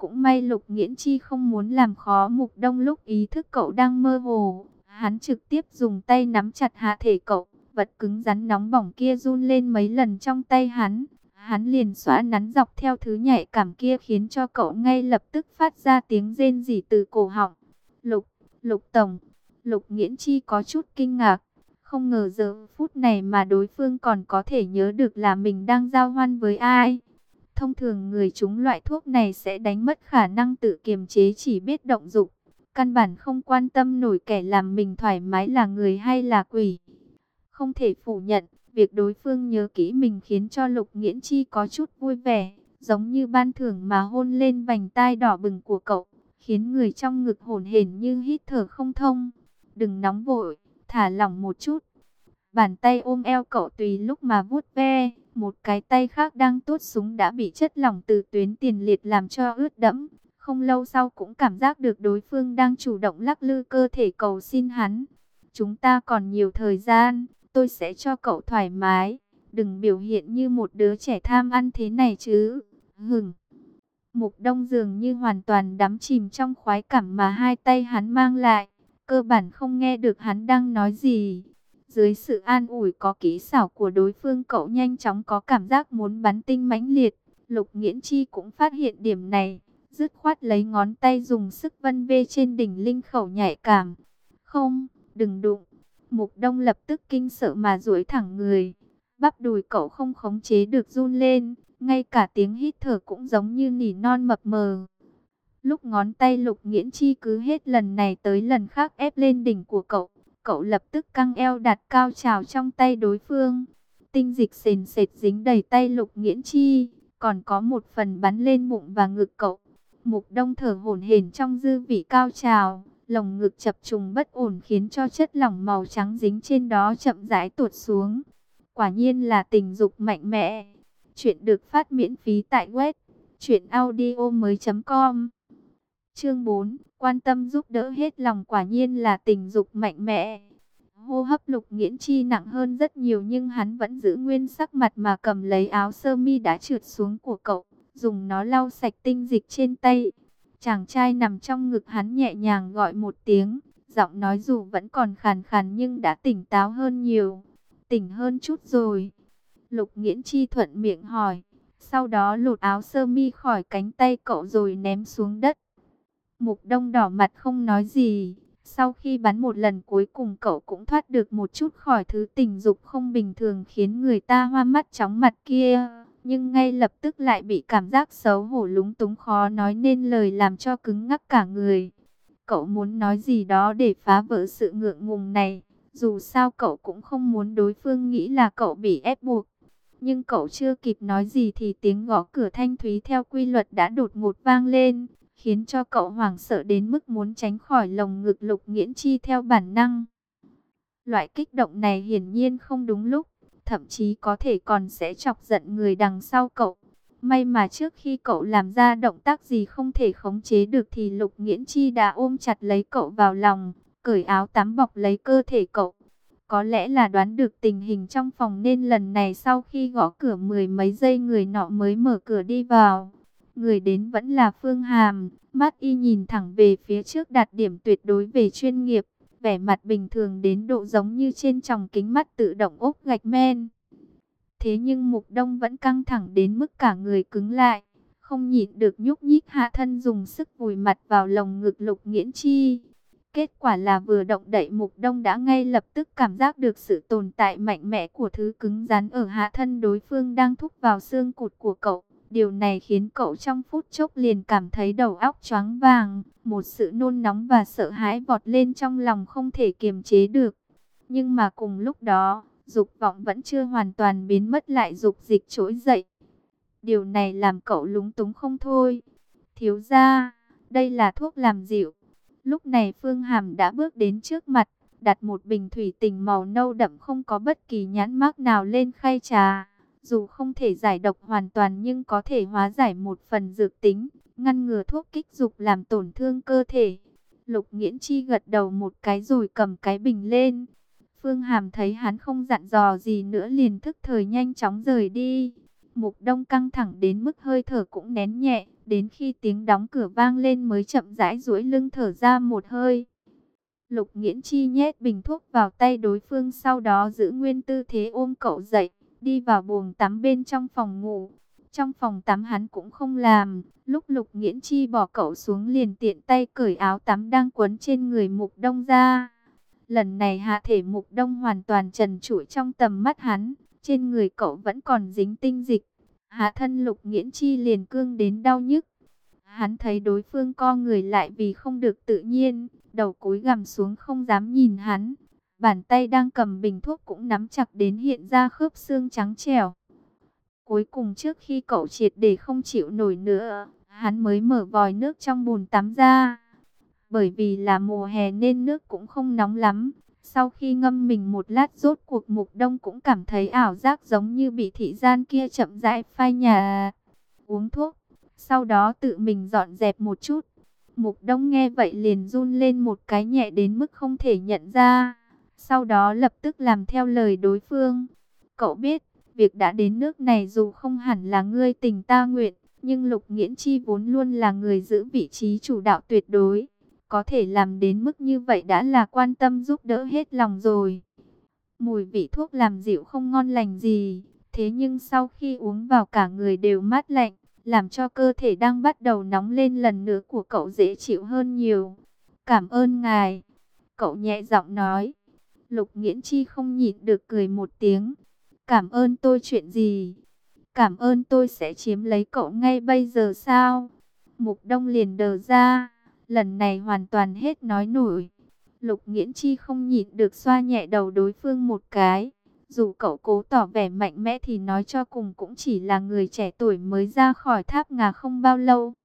Cũng may Lục Nghiễn Chi không muốn làm khó Mục Đông lúc ý thức cậu đang mơ hồ. Hắn trực tiếp dùng tay nắm chặt hạ thể cậu. Vật cứng rắn nóng bỏng kia run lên mấy lần trong tay hắn. Hắn liền xóa nắn dọc theo thứ nhạy cảm kia khiến cho cậu ngay lập tức phát ra tiếng rên rỉ từ cổ họng. Lục, Lục Tổng, Lục Nghiễn Chi có chút kinh ngạc. Không ngờ giờ phút này mà đối phương còn có thể nhớ được là mình đang giao hoan với ai. Thông thường người trúng loại thuốc này sẽ đánh mất khả năng tự kiềm chế, chỉ biết động dục. Căn bản không quan tâm nổi kẻ làm mình thoải mái là người hay là quỷ. Không thể phủ nhận, việc đối phương nhớ kỹ mình khiến cho Lục Nghiễn Chi có chút vui vẻ. Giống như ban thưởng mà hôn lên vành tai đỏ bừng của cậu, khiến người trong ngực hổn hển như hít thở không thông. Đừng nóng vội, thả lỏng một chút. Bàn tay ôm eo cậu tùy lúc mà vuốt ve. Một cái tay khác đang tuốt súng đã bị chất lỏng từ tuyến tiền liệt làm cho ướt đẫm. Không lâu sau cũng cảm giác được đối phương đang chủ động lắc lư cơ thể cầu xin hắn. Chúng ta còn nhiều thời gian, tôi sẽ cho cậu thoải mái. Đừng biểu hiện như một đứa trẻ tham ăn thế này chứ. Hừng. Mục Đông dường như hoàn toàn đắm chìm trong khoái cảm mà hai tay hắn mang lại. Cơ bản không nghe được hắn đang nói gì. Dưới sự an ủi có kỹ xảo của đối phương, cậu nhanh chóng có cảm giác muốn bắn tinh mãnh liệt. Lục Nghiễn Chi cũng phát hiện điểm này, dứt khoát lấy ngón tay dùng sức vân vê trên đỉnh linh khẩu nhạy cảm. Không, đừng đụng. Mục Đông lập tức kinh sợ mà duỗi thẳng người. Bắp đùi cậu không khống chế được run lên, ngay cả tiếng hít thở cũng giống như nỉ non mập mờ. Lúc ngón tay Lục Nghiễn Chi cứ hết lần này tới lần khác ép lên đỉnh của cậu, cậu lập tức căng eo đặt cao trào trong tay đối phương. Tinh dịch sền sệt dính đầy tay Lục Nghiễn Chi, còn có một phần bắn lên bụng và ngực cậu. Mục Đông thở hổn hển trong dư vị cao trào, lồng ngực chập trùng bất ổn khiến cho chất lỏng màu trắng dính trên đó chậm rãi tuột xuống. Quả nhiên là tình dục mạnh mẽ. Chuyện được phát miễn phí tại web truyện audio mới chấm com. Chương bốn, quan tâm giúp đỡ hết lòng, quả nhiên là tình dục mạnh mẽ. Hô hấp Lục Nghiễn Chi nặng hơn rất nhiều nhưng hắn vẫn giữ nguyên sắc mặt mà cầm lấy áo sơ mi đã trượt xuống của cậu, dùng nó lau sạch tinh dịch trên tay. Chàng trai nằm trong ngực hắn nhẹ nhàng gọi một tiếng, giọng nói dù vẫn còn khàn khàn nhưng đã tỉnh táo hơn nhiều. Tỉnh hơn chút rồi. Lục Nghiễn Chi thuận miệng hỏi, sau đó lột áo sơ mi khỏi cánh tay cậu rồi ném xuống đất. Mục Đông đỏ mặt không nói gì. Sau khi bắn một lần cuối cùng cậu cũng thoát được một chút khỏi thứ tình dục không bình thường khiến người ta hoa mắt chóng mặt kia. Nhưng ngay lập tức lại bị cảm giác xấu hổ lúng túng khó nói nên lời làm cho cứng ngắc cả người. Cậu muốn nói gì đó để phá vỡ sự ngượng ngùng này. Dù sao cậu cũng không muốn đối phương nghĩ là cậu bị ép buộc. Nhưng cậu chưa kịp nói gì thì tiếng gõ cửa thanh thúy theo quy luật đã đột ngột vang lên, khiến cho cậu hoảng sợ đến mức muốn tránh khỏi lồng ngực Lục Nghiễn Chi theo bản năng. Loại kích động này hiển nhiên không đúng lúc, thậm chí có thể còn sẽ chọc giận người đằng sau cậu. May mà trước khi cậu làm ra động tác gì không thể khống chế được thì Lục Nghiễn Chi đã ôm chặt lấy cậu vào lòng, cởi áo tắm bọc lấy cơ thể cậu. Có lẽ là đoán được tình hình trong phòng nên lần này sau khi gõ cửa mười mấy giây người nọ mới mở cửa đi vào. Người đến vẫn là Phương Hàm, mắt y nhìn thẳng về phía trước đạt điểm tuyệt đối về chuyên nghiệp, vẻ mặt bình thường đến độ giống như trên tròng kính mắt tự động ốp gạch men. Thế nhưng Mục Đông vẫn căng thẳng đến mức cả người cứng lại, không nhịn được nhúc nhích hạ thân dùng sức vùi mặt vào lồng ngực Lục Nghiễn Chi. Kết quả là vừa động đậy Mục Đông đã ngay lập tức cảm giác được sự tồn tại mạnh mẽ của thứ cứng rắn ở hạ thân đối phương đang thúc vào xương cụt của cậu. Điều này khiến cậu trong phút chốc liền cảm thấy đầu óc choáng váng, một sự nôn nóng và sợ hãi vọt lên trong lòng không thể kiềm chế được. Nhưng mà cùng lúc đó, dục vọng vẫn chưa hoàn toàn biến mất lại dục dịch trỗi dậy. Điều này làm cậu lúng túng không thôi. Thiếu gia, đây là thuốc làm dịu. Lúc này Phương Hàm đã bước đến trước mặt, đặt một bình thủy tinh màu nâu đậm không có bất kỳ nhãn mác nào lên khay trà. Dù không thể giải độc hoàn toàn nhưng có thể hóa giải một phần dược tính, ngăn ngừa thuốc kích dục làm tổn thương cơ thể. Lục Nghiễn Chi gật đầu một cái rồi cầm cái bình lên. Phương Hàm thấy hắn không dặn dò gì nữa liền thức thời nhanh chóng rời đi. Mục Đông căng thẳng đến mức hơi thở cũng nén nhẹ, đến khi tiếng đóng cửa vang lên mới chậm rãi duỗi lưng thở ra một hơi. Lục Nghiễn Chi nhét bình thuốc vào tay đối phương, sau đó giữ nguyên tư thế ôm cậu dậy, đi vào buồng tắm bên trong phòng ngủ. Trong phòng tắm hắn cũng không làm, lúc Lục Nghiễn Chi bỏ cậu xuống liền tiện tay cởi áo tắm đang quấn trên người Mục Đông ra. Lần này hạ thể Mục Đông hoàn toàn trần trụi trong tầm mắt hắn, trên người cậu vẫn còn dính tinh dịch. Hạ thân Lục Nghiễn Chi liền cương đến đau nhức. Hắn thấy đối phương co người lại vì không được tự nhiên, đầu cúi gằm xuống không dám nhìn hắn. Bàn tay đang cầm bình thuốc cũng nắm chặt đến hiện ra khớp xương trắng trẻo. Cuối cùng trước khi cậu triệt để không chịu nổi nữa, hắn mới mở vòi nước trong bồn tắm ra. Bởi vì là mùa hè nên nước cũng không nóng lắm. Sau khi ngâm mình một lát, rốt cuộc Mục Đông cũng cảm thấy ảo giác giống như bị thị gian kia chậm rãi phai nhạt. Uống thuốc, sau đó tự mình dọn dẹp một chút. Mục Đông nghe vậy liền run lên một cái nhẹ đến mức không thể nhận ra. Sau đó lập tức làm theo lời đối phương. Cậu biết, việc đã đến nước này dù không hẳn là ngươi tình ta nguyện, nhưng Lục Nghiễn Chi vốn luôn là người giữ vị trí chủ đạo tuyệt đối. Có thể làm đến mức như vậy đã là quan tâm giúp đỡ hết lòng rồi. Mùi vị thuốc làm dịu không ngon lành gì, thế nhưng sau khi uống vào cả người đều mát lạnh, làm cho cơ thể đang bắt đầu nóng lên lần nữa của cậu dễ chịu hơn nhiều. Cảm ơn ngài, cậu nhẹ giọng nói. Lục Nghiễn Chi không nhịn được cười một tiếng. Cảm ơn tôi chuyện gì? Cảm ơn tôi sẽ chiếm lấy cậu ngay bây giờ sao? Mục Đông liền đờ ra, lần này hoàn toàn hết nói nổi. Lục Nghiễn Chi không nhịn được xoa nhẹ đầu đối phương một cái. Dù cậu cố tỏ vẻ mạnh mẽ thì nói cho cùng cũng chỉ là người trẻ tuổi mới ra khỏi tháp ngà không bao lâu.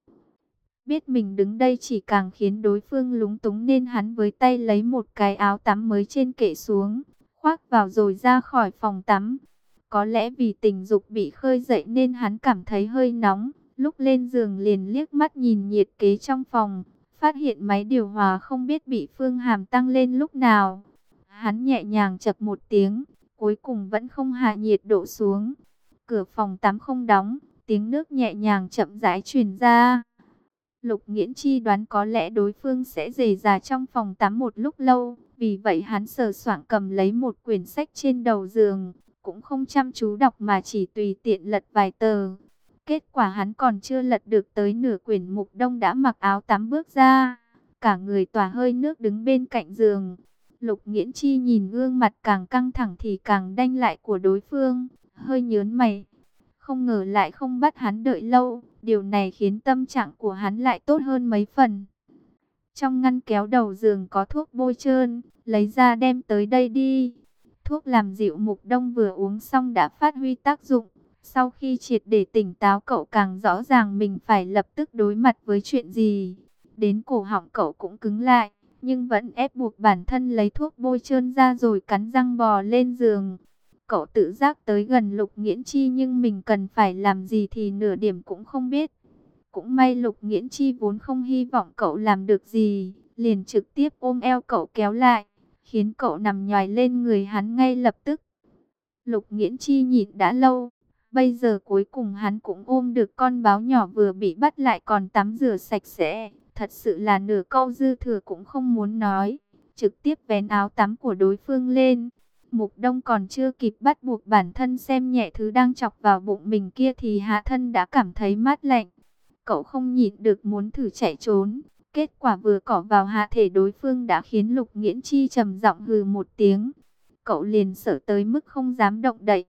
Biết mình đứng đây chỉ càng khiến đối phương lúng túng nên hắn với tay lấy một cái áo tắm mới trên kệ xuống, khoác vào rồi ra khỏi phòng tắm. Có lẽ vì tình dục bị khơi dậy nên hắn cảm thấy hơi nóng, lúc lên giường liền liếc mắt nhìn nhiệt kế trong phòng, phát hiện máy điều hòa không biết bị Phương Hàm tăng lên lúc nào. Hắn nhẹ nhàng chập một tiếng, cuối cùng vẫn không hạ nhiệt độ xuống. Cửa phòng tắm không đóng, tiếng nước nhẹ nhàng chậm rãi truyền ra. Lục Nghiễn Chi đoán có lẽ đối phương sẽ rời rà trong phòng tắm một lúc lâu, vì vậy hắn sờ soạng cầm lấy một quyển sách trên đầu giường, cũng không chăm chú đọc mà chỉ tùy tiện lật vài tờ. Kết quả hắn còn chưa lật được tới nửa quyển, Mục Đông đã mặc áo tắm bước ra, cả người tỏa hơi nước đứng bên cạnh giường. Lục Nghiễn Chi nhìn gương mặt càng căng thẳng thì càng đanh lại của đối phương, hơi nhớn mày. Không ngờ lại không bắt hắn đợi lâu, điều này khiến tâm trạng của hắn lại tốt hơn mấy phần. Trong ngăn kéo đầu giường có thuốc bôi trơn, lấy ra đem tới đây đi. Thuốc làm dịu Mục Đông vừa uống xong đã phát huy tác dụng. Sau khi triệt để tỉnh táo, cậu càng rõ ràng mình phải lập tức đối mặt với chuyện gì. Đến cổ họng cậu cũng cứng lại, nhưng vẫn ép buộc bản thân lấy thuốc bôi trơn ra rồi cắn răng bò lên giường. Cậu tự giác tới gần Lục Nghiễn Chi nhưng mình cần phải làm gì thì nửa điểm cũng không biết. Cũng may Lục Nghiễn Chi vốn không hy vọng cậu làm được gì, liền trực tiếp ôm eo cậu kéo lại, khiến cậu nằm nhoài lên người hắn ngay lập tức. Lục Nghiễn Chi nhịn đã lâu, bây giờ cuối cùng hắn cũng ôm được con báo nhỏ vừa bị bắt lại còn tắm rửa sạch sẽ, thật sự là nửa câu dư thừa cũng không muốn nói, trực tiếp vén áo tắm của đối phương lên. Mục Đông còn chưa kịp bắt buộc bản thân xem nhẹ thứ đang chọc vào bụng mình kia thì hạ thân đã cảm thấy mát lạnh. Cậu không nhịn được muốn thử chạy trốn, kết quả vừa cỏ vào hạ thể đối phương đã khiến Lục Nghiễn Chi trầm giọng hừ một tiếng. Cậu liền sợ tới mức không dám động đậy.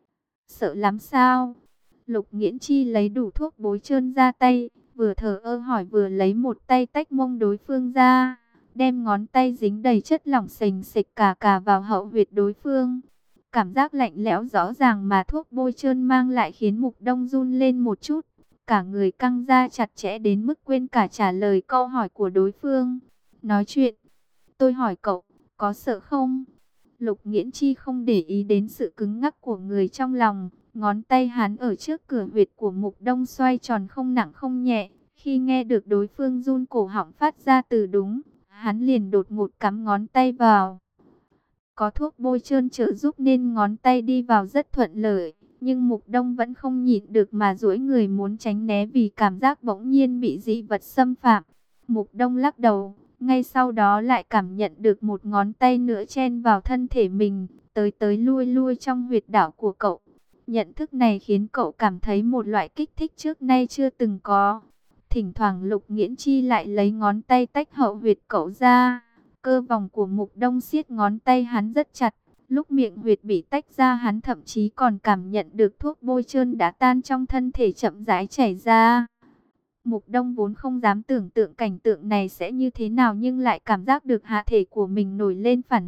Sợ lắm sao? Lục Nghiễn Chi lấy đủ thuốc bôi trơn ra tay, vừa thở ơ hỏi vừa lấy một tay tách mông đối phương ra, đem ngón tay dính đầy chất lỏng sình sịch cả cả vào hậu huyệt đối phương. Cảm giác lạnh lẽo rõ ràng mà thuốc bôi trơn mang lại khiến Mục Đông run lên một chút, cả người căng ra chặt chẽ đến mức quên cả trả lời câu hỏi của đối phương. Nói chuyện, tôi hỏi cậu, có sợ không? Lục Nghiễn Chi không để ý đến sự cứng ngắc của người trong lòng, ngón tay hắn ở trước cửa huyệt của Mục Đông xoay tròn không nặng không nhẹ. Khi nghe được đối phương run cổ họng phát ra từ đúng, hắn liền đột ngột cắm ngón tay vào. Có thuốc bôi trơn trợ giúp nên ngón tay đi vào rất thuận lợi, Nhưng Mục Đông vẫn không nhịn được mà duỗi người muốn tránh né vì cảm giác bỗng nhiên bị dị vật xâm phạm. Mục Đông lắc đầu, ngay sau đó lại cảm nhận được một ngón tay nữa chen vào thân thể mình, tới tới lui lui trong huyệt đạo của cậu. Nhận thức này khiến cậu cảm thấy một loại kích thích trước nay chưa từng có. Thỉnh thoảng Lục Nghiễn Chi lại lấy ngón tay tách hậu huyệt cậu ra. Cơ vòng của Mục Đông siết ngón tay hắn rất chặt. Lúc miệng huyệt bị tách ra hắn thậm chí còn cảm nhận được thuốc bôi trơn đã tan trong thân thể chậm rãi chảy ra. Mục Đông vốn không dám tưởng tượng cảnh tượng này sẽ như thế nào nhưng lại cảm giác được hạ thể của mình nổi lên phản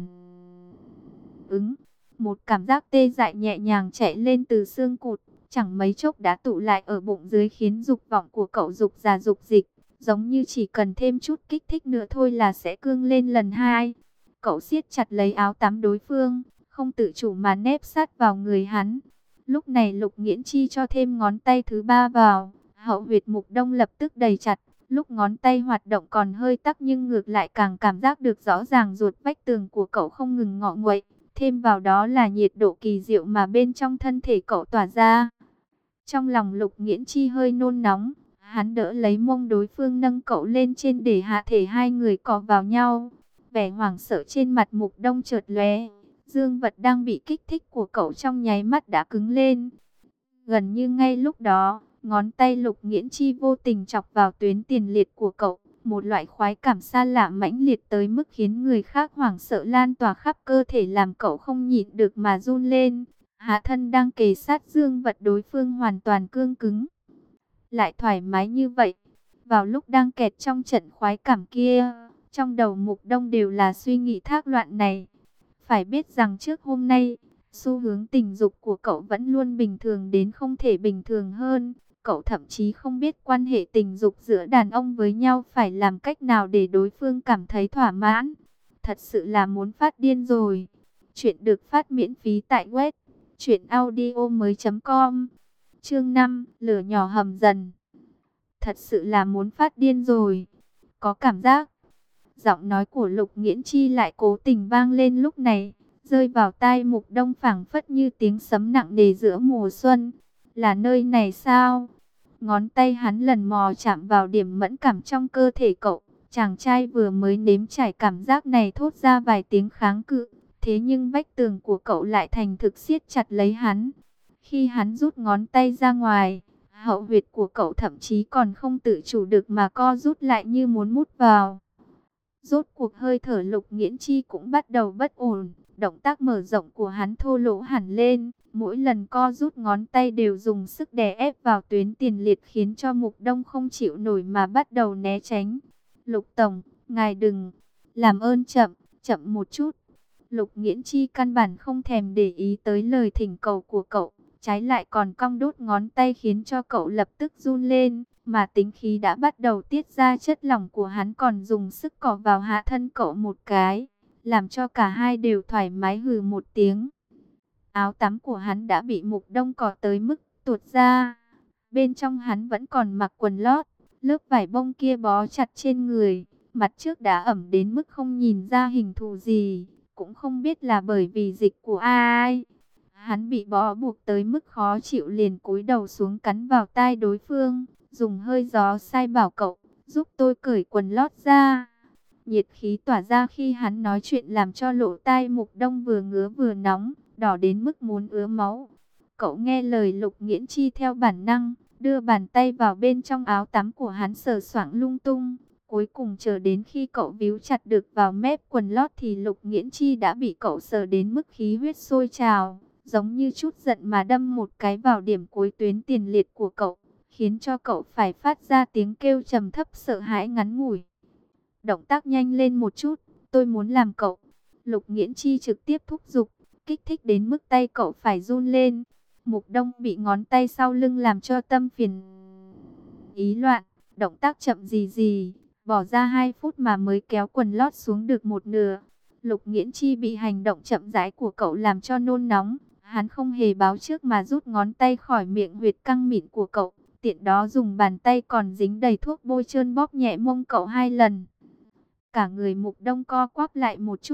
ứng. Một cảm giác tê dại nhẹ nhàng chạy lên từ xương cụt, chẳng mấy chốc đã tụ lại ở bụng dưới khiến dục vọng của cậu dục ra dục dịch. Giống như chỉ cần thêm chút kích thích nữa thôi là sẽ cương lên lần hai. Cậu siết chặt lấy áo tắm đối phương, không tự chủ mà nép sát vào người hắn. Lúc này Lục Nghiễn Chi cho thêm ngón tay thứ ba vào, hậu huyệt Mục Đông lập tức đầy chặt. Lúc ngón tay hoạt động còn hơi tắc nhưng ngược lại càng cảm giác được rõ ràng ruột vách tường của cậu không ngừng ngọ nguậy. Thêm vào đó là nhiệt độ kỳ diệu mà bên trong thân thể cậu tỏa ra. Trong lòng Lục Nghiễn Chi hơi nôn nóng, hắn đỡ lấy mông đối phương nâng cậu lên trên để hạ thể hai người cọ vào nhau. Vẻ hoảng sợ trên mặt Mục Đông chợt lóe, dương vật đang bị kích thích của cậu trong nháy mắt đã cứng lên. Gần như ngay lúc đó, ngón tay Lục Nghiễn Chi vô tình chọc vào tuyến tiền liệt của cậu. Một loại khoái cảm xa lạ mãnh liệt tới mức khiến người khác hoảng sợ lan tỏa khắp cơ thể làm cậu không nhịn được mà run lên. Hạ thân đang kề sát dương vật đối phương hoàn toàn cương cứng. Lại thoải mái như vậy. Vào lúc đang kẹt trong trận khoái cảm kia, trong đầu Mục Đông đều là suy nghĩ thác loạn này. Phải biết rằng trước hôm nay, xu hướng tình dục của cậu vẫn luôn bình thường đến không thể bình thường hơn. Cậu thậm chí không biết quan hệ tình dục giữa đàn ông với nhau phải làm cách nào để đối phương cảm thấy thỏa mãn. Thật sự là muốn phát điên rồi. Chuyện được phát miễn phí tại web truyện audio mới chấm com. Chương năm, lửa nhỏ hầm dần. Thật sự là muốn phát điên rồi. Có cảm giác. Giọng nói của Lục Nghiễn Chi lại cố tình vang lên lúc này, rơi vào tai Mục Đông phảng phất như tiếng sấm nặng nề giữa mùa xuân. Là nơi này sao? Ngón tay hắn lần mò chạm vào điểm mẫn cảm trong cơ thể cậu. Chàng trai vừa mới nếm trải cảm giác này thốt ra vài tiếng kháng cự. Thế nhưng vách tường của cậu lại thành thực siết chặt lấy hắn. Khi hắn rút ngón tay ra ngoài, hậu huyệt của cậu thậm chí còn không tự chủ được mà co rút lại như muốn mút vào. Rốt cuộc hơi thở Lục Nghiễn Chi cũng bắt đầu bất ổn. Động tác mở rộng của hắn thô lỗ hẳn lên. Mỗi lần co rút ngón tay đều dùng sức đè ép vào tuyến tiền liệt khiến cho Mục Đông không chịu nổi mà bắt đầu né tránh. Lục Tổng, ngài đừng, làm ơn chậm, chậm một chút. Lục Nghiễn Chi căn bản không thèm để ý tới lời thỉnh cầu của cậu. Trái lại còn cong đốt ngón tay khiến cho cậu lập tức run lên. Mà tính khí đã bắt đầu tiết ra chất lỏng của hắn còn dùng sức cọ vào hạ thân cậu một cái. Làm cho cả hai đều thoải mái hừ một tiếng. Áo tắm của hắn đã bị Mục Đông cọ tới mức tuột ra. Bên trong hắn vẫn còn mặc quần lót. Lớp vải bông kia bó chặt trên người. Mặt trước đã ẩm đến mức không nhìn ra hình thù gì. Cũng không biết là bởi vì dịch của ai. Hắn bị bó buộc tới mức khó chịu liền cúi đầu xuống cắn vào tai đối phương. Dùng hơi gió sai bảo cậu, giúp tôi cởi quần lót ra. Nhiệt khí tỏa ra khi hắn nói chuyện làm cho lỗ tai Mục Đông vừa ngứa vừa nóng, đỏ đến mức muốn ứa máu. Cậu nghe lời Lục Nghiễn Chi theo bản năng, đưa bàn tay vào bên trong áo tắm của hắn sờ soạng lung tung. Cuối cùng chờ đến khi cậu víu chặt được vào mép quần lót thì Lục Nghiễn Chi đã bị cậu sờ đến mức khí huyết sôi trào, giống như chút giận mà đâm một cái vào điểm cuối tuyến tiền liệt của cậu, khiến cho cậu phải phát ra tiếng kêu trầm thấp sợ hãi ngắn ngủi. Động tác nhanh lên một chút, tôi muốn làm cậu. Lục Nghiễn Chi trực tiếp thúc giục, kích thích đến mức tay cậu phải run lên. Mục Đông bị ngón tay sau lưng làm cho tâm phiền ý loạn, động tác chậm gì gì, bỏ ra hai phút mà mới kéo quần lót xuống được một nửa. Lục Nghiễn Chi bị hành động chậm rãi của cậu làm cho nôn nóng, hắn không hề báo trước mà rút ngón tay khỏi miệng huyệt căng mịn của cậu, tiện đó dùng bàn tay còn dính đầy thuốc bôi trơn bóp nhẹ mông cậu hai lần. Cả người Mục Đông co quắp lại một chút,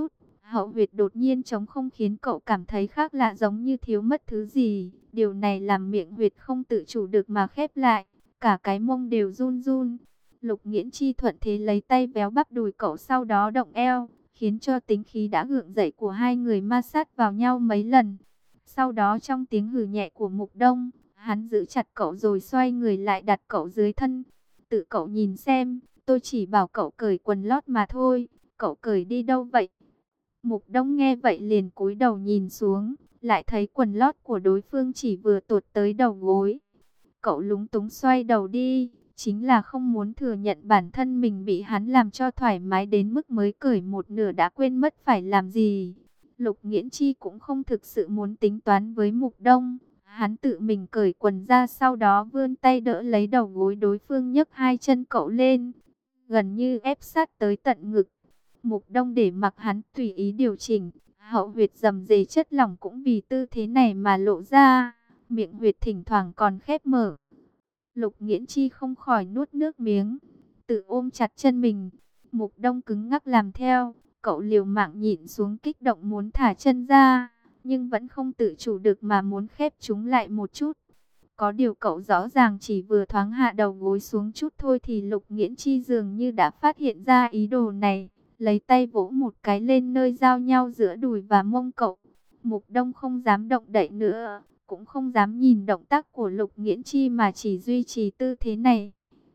Hậu huyệt đột nhiên trống không khiến cậu cảm thấy khác lạ, giống như thiếu mất thứ gì. Điều này làm miệng huyệt không tự chủ được mà khép lại, cả cái mông đều run run. Lục Nghiễn Chi thuận thế lấy tay véo bắp đùi cậu, sau đó động eo, khiến cho tính khí đã gượng dậy của hai người ma sát vào nhau mấy lần. Sau đó trong tiếng hừ nhẹ của Mục Đông, hắn giữ chặt cậu rồi xoay người lại đặt cậu dưới thân. Tự cậu nhìn xem, tôi chỉ bảo cậu cởi quần lót mà thôi, cậu cởi đi đâu vậy? Mục Đông nghe vậy liền cúi đầu nhìn xuống, lại thấy quần lót của đối phương chỉ vừa tụt tới đầu gối. Cậu lúng túng xoay đầu đi, chính là không muốn thừa nhận bản thân mình bị hắn làm cho thoải mái đến mức mới cởi một nửa đã quên mất phải làm gì. Lục Nghiễn Chi cũng không thực sự muốn tính toán với Mục Đông. Hắn tự mình cởi quần ra, sau đó vươn tay đỡ lấy đầu gối đối phương, nhấc hai chân cậu lên, gần như ép sát tới tận ngực. Mục Đông để mặc hắn tùy ý điều chỉnh, hậu huyệt rầm rề chất lỏng cũng vì tư thế này mà lộ ra, miệng huyệt thỉnh thoảng còn khép mở. Lục Nghiễn Chi không khỏi nuốt nước miếng, tự ôm chặt chân mình. Mục Đông cứng ngắc làm theo, cậu liều mạng nhịn xuống kích động muốn thả chân ra, nhưng vẫn không tự chủ được mà muốn khép chúng lại một chút. Có điều cậu rõ ràng chỉ vừa thoáng hạ đầu gối xuống chút thôi thì Lục Nghiễn Chi dường như đã phát hiện ra ý đồ này, lấy tay vỗ một cái lên nơi giao nhau giữa đùi và mông cậu. Mục Đông không dám động đậy nữa, cũng không dám nhìn động tác của Lục Nghiễn Chi mà chỉ duy trì tư thế này.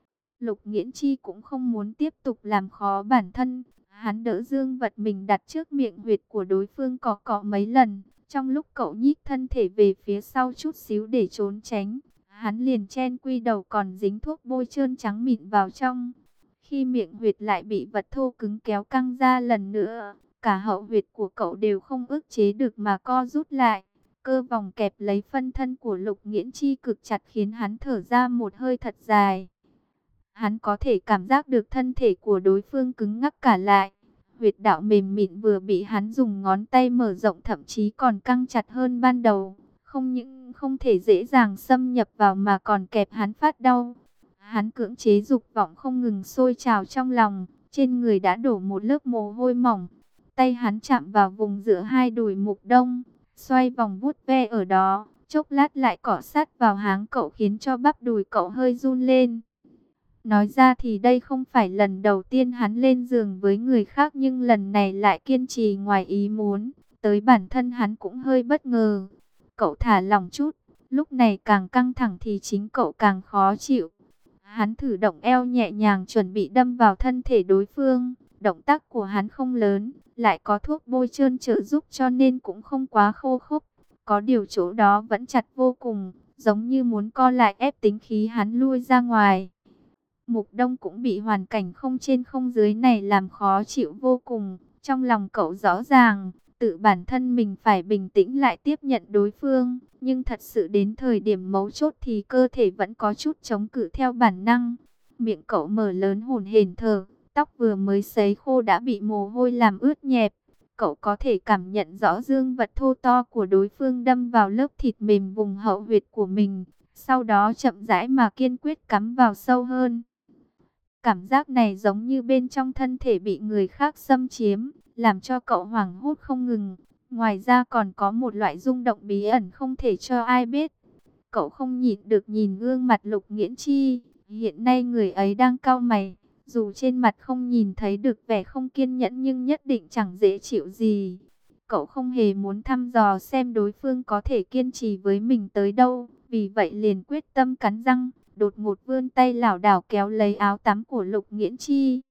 Lục Nghiễn Chi cũng không muốn tiếp tục làm khó bản thân, hắn đỡ dương vật mình đặt trước miệng huyệt của đối phương cọ cọ mấy lần. Trong lúc cậu nhích thân thể về phía sau chút xíu để trốn tránh, hắn liền chen quy đầu còn dính thuốc bôi trơn trắng mịn vào trong. Khi miệng huyệt lại bị vật thô cứng kéo căng ra lần nữa, cả hậu huyệt của cậu đều không ức chế được mà co rút lại. Cơ vòng kẹp lấy phân thân của Lục Nghiễn Chi cực chặt khiến hắn thở ra một hơi thật dài. Hắn có thể cảm giác được thân thể của đối phương cứng ngắc cả lại. Huyệt đạo mềm mịn vừa bị hắn dùng ngón tay mở rộng thậm chí còn căng chặt hơn ban đầu. Không những không thể dễ dàng xâm nhập vào mà còn kẹp hắn phát đau. Hắn cưỡng chế dục vọng không ngừng sôi trào trong lòng, trên người đã đổ một lớp mồ hôi mỏng. Tay hắn chạm vào vùng giữa hai đùi Mục Đông, xoay vòng vuốt ve ở đó, chốc lát lại cọ sát vào háng cậu khiến cho bắp đùi cậu hơi run lên. Nói ra thì đây không phải lần đầu tiên hắn lên giường với người khác, nhưng lần này lại kiên trì ngoài ý muốn, tới bản thân hắn cũng hơi bất ngờ. Cậu thả lỏng chút, lúc này càng căng thẳng thì chính cậu càng khó chịu. Hắn thử động eo nhẹ nhàng chuẩn bị đâm vào thân thể đối phương, động tác của hắn không lớn, lại có thuốc bôi trơn trợ giúp cho nên cũng không quá khô khốc. Có điều chỗ đó vẫn chặt vô cùng, giống như muốn co lại ép tính khí hắn lui ra ngoài. Mục Đông cũng bị hoàn cảnh không trên không dưới này làm khó chịu vô cùng. Trong lòng cậu rõ ràng, tự bản thân mình phải bình tĩnh lại tiếp nhận đối phương. Nhưng thật sự đến thời điểm mấu chốt thì cơ thể vẫn có chút chống cự theo bản năng. Miệng cậu mở lớn hổn hển thở, tóc vừa mới sấy khô đã bị mồ hôi làm ướt nhẹp. Cậu có thể cảm nhận rõ dương vật thô to của đối phương đâm vào lớp thịt mềm vùng hậu huyệt của mình. Sau đó chậm rãi mà kiên quyết cắm vào sâu hơn. Cảm giác này giống như bên trong thân thể bị người khác xâm chiếm, làm cho cậu hoảng hốt không ngừng. Ngoài ra còn có một loại rung động bí ẩn không thể cho ai biết. Cậu không nhịn được nhìn gương mặt Lục Nghiễn Chi. Hiện nay người ấy đang cau mày. Dù trên mặt không nhìn thấy được vẻ không kiên nhẫn nhưng nhất định chẳng dễ chịu gì. Cậu không hề muốn thăm dò xem đối phương có thể kiên trì với mình tới đâu. Vì vậy liền quyết tâm cắn răng, đột ngột vươn tay lảo đảo kéo lấy áo tắm của Lục Nghiễn Chi.